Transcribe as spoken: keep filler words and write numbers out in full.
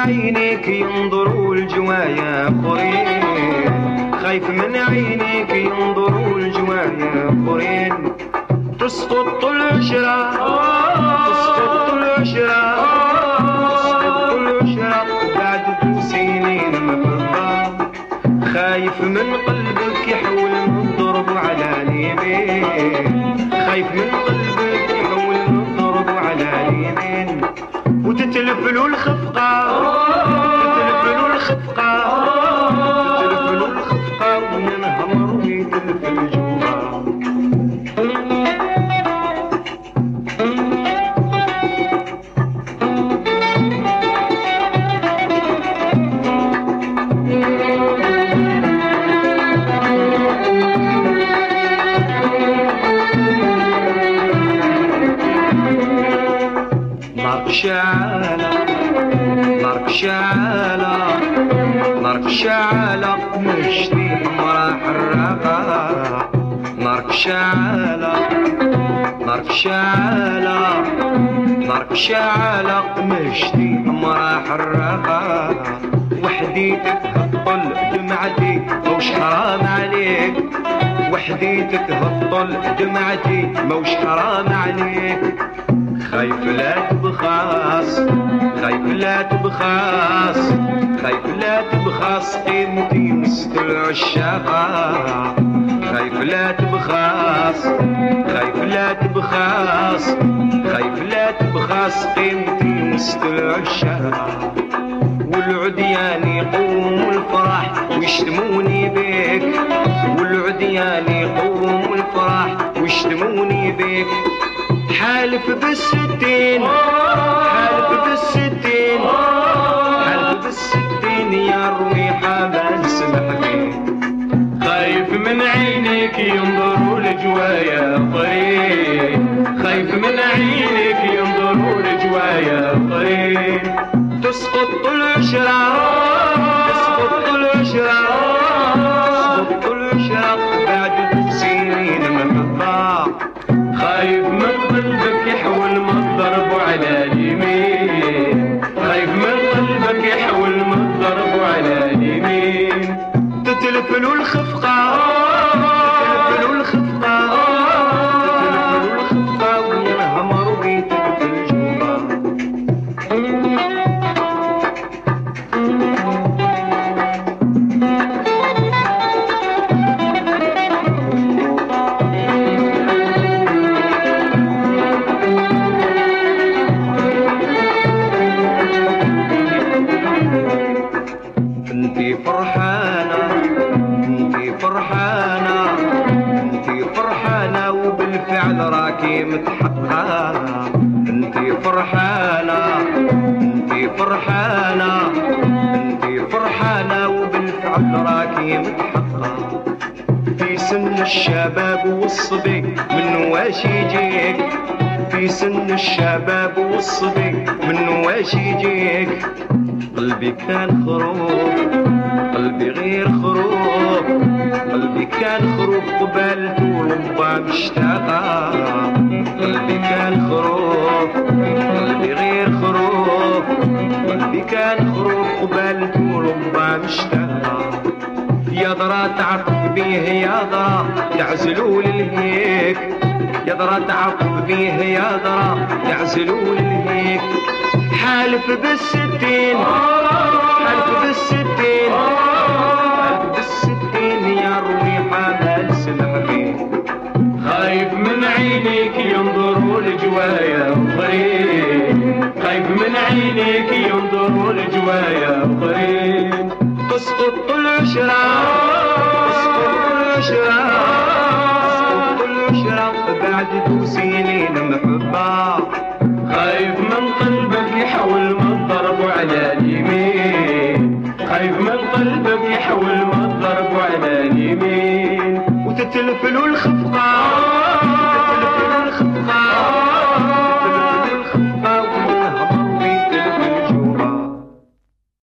عينيك ينظروا الجوايا اخرين، خايف من عينيك ينظروا الجوايا اخرين. تسقط العشرة تسقط العشرة تسقط العشرة بعد ذو سنين محبة. خايف من قلبك يحول الضرب على اليمين، خايف من قلبك يحول الضرب على اليمين. وتتلف له الخفقة تتلف له الخفقة تتلف له الخفقة وينهمر ويتلف الجوع. نارك شعالة نارك شعالة نارك شعالة مشتي مرا حراقة. نارك شعالة نارك شعالة نارك شعالة مشتي مرا حراقة. وحديتك هطل دمعتي موش حرام عليك، وحديتك هطل دمعتي موش حرام عليك. خايف لا تبخاس خايف لا تبخاس خايف لا تبخاس قيمتي وسط العشاقة. خايف لا تبخاس خايف لا تبخاس خايف لا تبخاس قيمتي وسط العشاقة. والعديان يقوموا الفرح ويشتموني بيك، والعديان يقوموا الفرح ويشتموني بيك. حالف بالستين حالف بالستين حالف بالستين يا رويحة ما نسمح فيه. خايف من عينيك ينظروا لجوايا طريق، خايف من عينيك ينظروا لجوايا طريق. تسقط العشرة تسقط العشرة تسقط العشرة بعد سنين محبة. خايف من قلبك يحول مضرب على اليمين، خايف من قلبك يحول مضرب على اليمين. تتلف له الخفقة تتلف له الخفقة تتلف له الخفقة وينهمر ويتلف الجوع. انتي فرحانة انتي فرحانة انتي فرحانة وبالفعل راكي متحققة. انتي فرحانة انتي فرحانة انتي فرحانة وبالفعل راكي متحققة. في سن الشباب والصبي من واش يجيك، في سن الشباب والصبي من واش يجيك. قلبي كان خروف قلبي غير خروف قلبي كان خروف قبالته ولبا مشتاقة. قلبي كان خروف قلبي غير خروف قلبي كان خروف قبالته ولبا مشتاقة. يا ضرا تعرف بيه يا ضرا تعزلوا للهيك، يا ضرا تعرف بيه يا ضرا تعزلوا للهيك. حالف بالستين حالف بالستين حالف بالستين يا رويحة ما نسمح فيه. خايف من عينيك ينظروا لجوايا طريق، خايف من عينيك ينظروا لجوايا طريق. تسقط العشرة تسقط العشرة تسقط العشرة بعد ذو سنين محبة. خايف من قلبك يحول مضرب على اليمين، خايف من قلبك يحول مضرب على اليمين. وتتلف له الخفقة